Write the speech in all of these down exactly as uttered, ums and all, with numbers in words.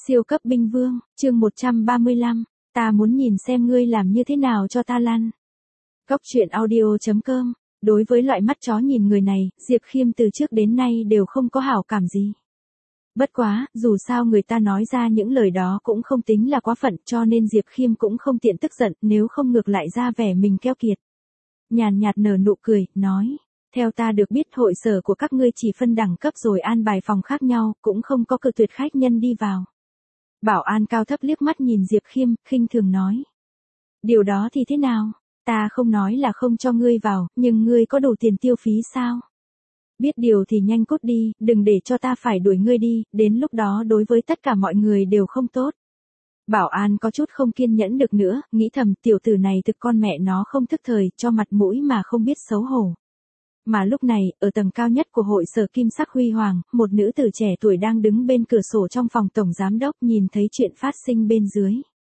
Siêu cấp binh vương, chương một trăm ba mươi lăm, ta muốn nhìn xem ngươi làm như thế nào cho ta lăn. Góc truyện audio chấm com, đối với loại mắt chó nhìn người này, Diệp Khiêm từ trước đến nay đều không có hảo cảm gì. Bất quá, dù sao người ta nói ra những lời đó cũng không tính là quá phận, cho nên Diệp Khiêm cũng không tiện tức giận, nếu không ngược lại ra vẻ mình keo kiệt. Nhàn nhạt nở nụ cười, nói, theo ta được biết hội sở của các ngươi chỉ phân đẳng cấp rồi an bài phòng khác nhau, cũng không có cự tuyệt khách nhân đi vào. Bảo an cao thấp liếc mắt nhìn Diệp Khiêm, khinh thường nói. Điều đó thì thế nào? Ta không nói là không cho ngươi vào, nhưng ngươi có đủ tiền tiêu phí sao? Biết điều thì nhanh cút đi, đừng để cho ta phải đuổi ngươi đi, đến lúc đó đối với tất cả mọi người đều không tốt. Bảo an có chút không kiên nhẫn được nữa, nghĩ thầm tiểu tử này thực con mẹ nó không thức thời, cho mặt mũi mà không biết xấu hổ. Mà lúc này, ở tầng cao nhất của hội sở Kim Sắc Huy Hoàng, một nữ tử trẻ tuổi đang đứng bên cửa sổ trong phòng tổng giám đốc nhìn thấy chuyện phát sinh bên dưới.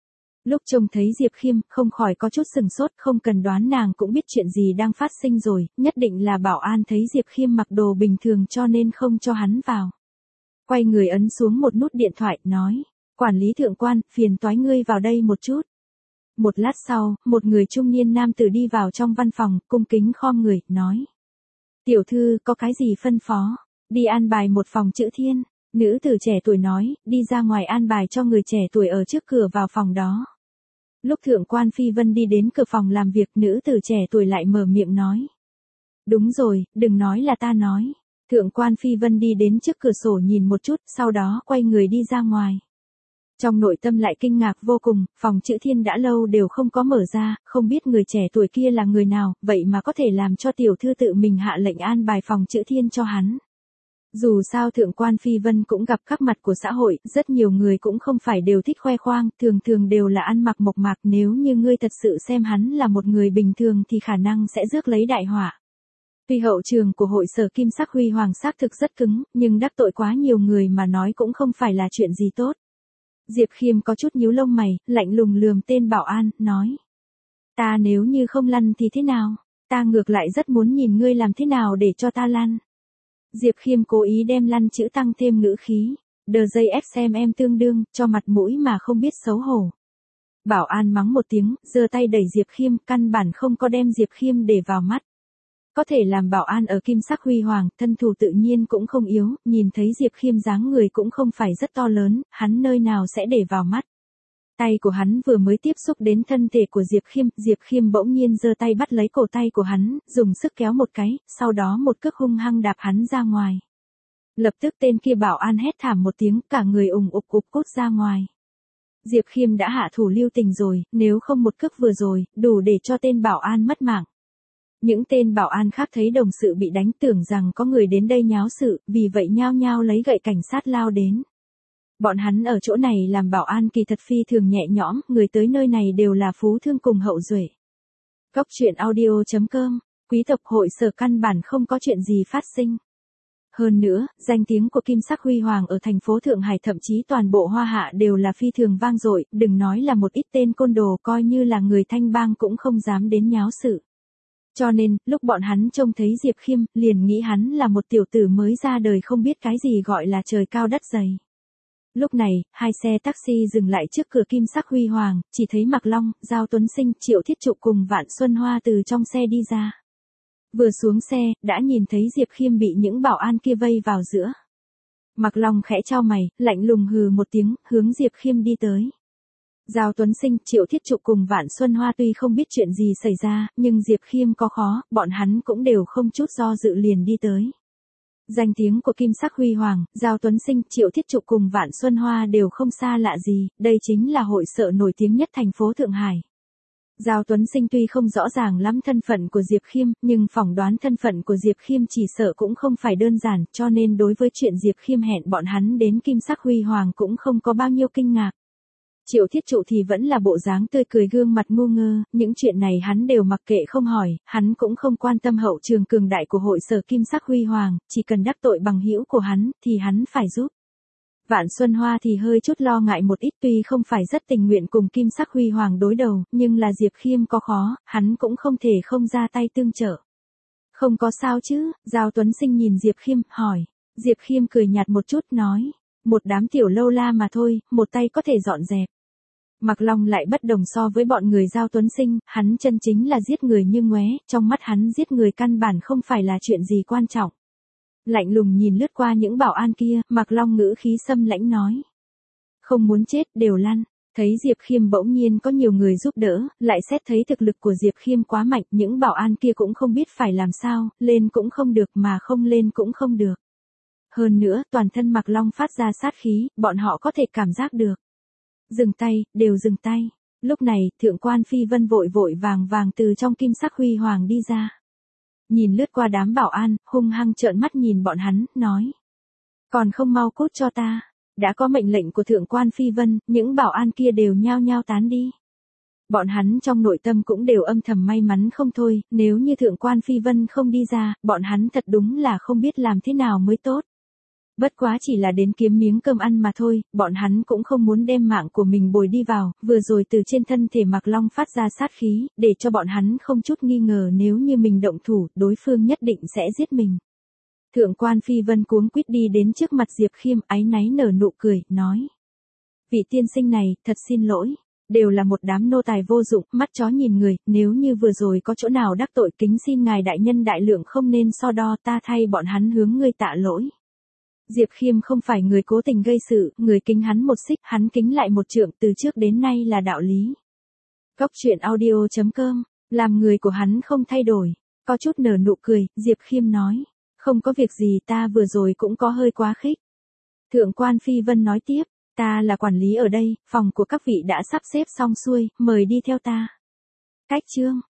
Lúc trông thấy Diệp Khiêm, không khỏi có chút sừng sốt, không cần đoán nàng cũng biết chuyện gì đang phát sinh rồi, nhất định là bảo an thấy Diệp Khiêm mặc đồ bình thường cho nên không cho hắn vào. Quay người ấn xuống một nút điện thoại, nói, quản lý thượng quan, phiền toái ngươi vào đây một chút. Một lát sau, một người trung niên nam tử đi vào trong văn phòng, cung kính khom người, nói. Tiểu thư, có cái gì phân phó? Đi an bài một phòng chữ thiên. Nữ tử trẻ tuổi nói, đi ra ngoài an bài cho người trẻ tuổi ở trước cửa vào phòng đó. Lúc thượng quan Phi Vân đi đến cửa phòng làm việc, nữ tử trẻ tuổi lại mở miệng nói. Đúng rồi, đừng nói là ta nói. Thượng quan Phi Vân đi đến trước cửa sổ nhìn một chút, sau đó quay người đi ra ngoài. Trong nội tâm lại kinh ngạc vô cùng, phòng chữ thiên đã lâu đều không có mở ra, không biết người trẻ tuổi kia là người nào, vậy mà có thể làm cho tiểu thư tự mình hạ lệnh an bài phòng chữ thiên cho hắn. Dù sao thượng quan Phi Vân cũng gặp các mặt của xã hội, rất nhiều người cũng không phải đều thích khoe khoang, thường thường đều là ăn mặc mộc mạc, nếu như ngươi thật sự xem hắn là một người bình thường thì khả năng sẽ rước lấy đại họa. Tuy hậu trường của hội sở Kim Sắc Huy Hoàng xác thực rất cứng, nhưng đắc tội quá nhiều người mà nói cũng không phải là chuyện gì tốt. Diệp Khiêm có chút nhíu lông mày, lạnh lùng lườm tên bảo an, nói. Ta nếu như không lăn thì thế nào? Ta ngược lại rất muốn nhìn ngươi làm thế nào để cho ta lăn. Diệp Khiêm cố ý đem lăn chữ tăng thêm ngữ khí. Đờ dây ép xem em tương đương, cho mặt mũi mà không biết xấu hổ. Bảo an mắng một tiếng, giơ tay đẩy Diệp Khiêm, căn bản không có đem Diệp Khiêm để vào mắt. Có thể làm bảo an ở Kim Sắc Huy Hoàng, thân thủ tự nhiên cũng không yếu, nhìn thấy Diệp Khiêm dáng người cũng không phải rất to lớn, hắn nơi nào sẽ để vào mắt. Tay của hắn vừa mới tiếp xúc đến thân thể của Diệp Khiêm, Diệp Khiêm bỗng nhiên giơ tay bắt lấy cổ tay của hắn, dùng sức kéo một cái, sau đó một cước hung hăng đạp hắn ra ngoài. Lập tức tên kia bảo an hét thảm một tiếng, cả người ùng ục ục cút ra ngoài. Diệp Khiêm đã hạ thủ lưu tình rồi, nếu không một cước vừa rồi, đủ để cho tên bảo an mất mạng. Những tên bảo an khác thấy đồng sự bị đánh tưởng rằng có người đến đây nháo sự, vì vậy nhao nhao lấy gậy cảnh sát lao đến. Bọn hắn ở chỗ này làm bảo an kỳ thật phi thường nhẹ nhõm, người tới nơi này đều là phú thương cùng hậu duệ. Góc truyện audio chấm com, quý tộc hội sở căn bản không có chuyện gì phát sinh. Hơn nữa, danh tiếng của Kim Sắc Huy Hoàng ở thành phố Thượng Hải thậm chí toàn bộ Hoa Hạ đều là phi thường vang dội, đừng nói là một ít tên côn đồ coi như là người thanh bang cũng không dám đến nháo sự. Cho nên, lúc bọn hắn trông thấy Diệp Khiêm, liền nghĩ hắn là một tiểu tử mới ra đời không biết cái gì gọi là trời cao đất dày. Lúc này, hai xe taxi dừng lại trước cửa Kim Sắc Huy Hoàng, chỉ thấy Mạc Long, Giao Tuấn Sinh, Triệu Thiết Trụ cùng Vạn Xuân Hoa từ trong xe đi ra. Vừa xuống xe, đã nhìn thấy Diệp Khiêm bị những bảo an kia vây vào giữa. Mạc Long khẽ chau mày, lạnh lùng hừ một tiếng, hướng Diệp Khiêm đi tới. Giao Tuấn Sinh, Triệu Thiết Trụ cùng Vạn Xuân Hoa tuy không biết chuyện gì xảy ra, nhưng Diệp Khiêm có khó, bọn hắn cũng đều không chút do dự liền đi tới. Danh tiếng của Kim Sắc Huy Hoàng, Giao Tuấn Sinh, Triệu Thiết Trụ cùng Vạn Xuân Hoa đều không xa lạ gì, đây chính là hội sở nổi tiếng nhất thành phố Thượng Hải. Giao Tuấn Sinh tuy không rõ ràng lắm thân phận của Diệp Khiêm, nhưng phỏng đoán thân phận của Diệp Khiêm chỉ sợ cũng không phải đơn giản, cho nên đối với chuyện Diệp Khiêm hẹn bọn hắn đến Kim Sắc Huy Hoàng cũng không có bao nhiêu kinh ngạc. Triệu Thiết Trụ thì vẫn là bộ dáng tươi cười gương mặt ngu ngơ, những chuyện này hắn đều mặc kệ không hỏi, hắn cũng không quan tâm hậu trường cường đại của hội sở Kim Sắc Huy Hoàng, chỉ cần đắc tội bằng hữu của hắn, thì hắn phải giúp. Vạn Xuân Hoa thì hơi chút lo ngại một ít, tuy không phải rất tình nguyện cùng Kim Sắc Huy Hoàng đối đầu, nhưng là Diệp Khiêm có khó, hắn cũng không thể không ra tay tương trợ. Không có sao chứ, Giao Tuấn Sinh nhìn Diệp Khiêm, hỏi. Diệp Khiêm cười nhạt một chút, nói. Một đám tiểu lâu la mà thôi, một tay có thể dọn dẹp. Mạc Long lại bất đồng so với bọn người Giao Tuấn Sinh, hắn chân chính là giết người như ngoé, trong mắt hắn giết người căn bản không phải là chuyện gì quan trọng. Lạnh lùng nhìn lướt qua những bảo an kia, Mạc Long ngữ khí xâm lãnh nói. Không muốn chết, đều lăn. Thấy Diệp Khiêm bỗng nhiên có nhiều người giúp đỡ, lại xét thấy thực lực của Diệp Khiêm quá mạnh, những bảo an kia cũng không biết phải làm sao, lên cũng không được mà không lên cũng không được. Hơn nữa, toàn thân Mạc Long phát ra sát khí, bọn họ có thể cảm giác được. Dừng tay, đều dừng tay. Lúc này, thượng quan Phi Vân vội vội vàng vàng từ trong kim sắc huy hoàng đi ra. Nhìn lướt qua đám bảo an, hung hăng trợn mắt nhìn bọn hắn, nói. Còn không mau cút cho ta. Đã có mệnh lệnh của thượng quan Phi Vân, những bảo an kia đều nhao nhao tán đi. Bọn hắn trong nội tâm cũng đều âm thầm may mắn không thôi, nếu như thượng quan Phi Vân không đi ra, bọn hắn thật đúng là không biết làm thế nào mới tốt. Bất quá chỉ là đến kiếm miếng cơm ăn mà thôi, bọn hắn cũng không muốn đem mạng của mình bồi đi vào, vừa rồi từ trên thân thể Mạc Long phát ra sát khí, để cho bọn hắn không chút nghi ngờ nếu như mình động thủ, đối phương nhất định sẽ giết mình. Thượng quan Phi Vân cuống quýt đi đến trước mặt Diệp Khiêm, áy náy nở nụ cười, nói. Vị tiên sinh này, thật xin lỗi, đều là một đám nô tài vô dụng, mắt chó nhìn người, nếu như vừa rồi có chỗ nào đắc tội kính xin ngài đại nhân đại lượng không nên so đo, ta thay bọn hắn hướng ngươi tạ lỗi. Diệp Khiêm không phải người cố tình gây sự, người kính hắn một xích, hắn kính lại một trượng, từ trước đến nay là đạo lý. Góc truyện audio chấm com, làm người của hắn không thay đổi, có chút nở nụ cười, Diệp Khiêm nói. Không có việc gì, ta vừa rồi cũng có hơi quá khích. Thượng quan Phi Vân nói tiếp, ta là quản lý ở đây, phòng của các vị đã sắp xếp xong xuôi, mời đi theo ta. Cách chương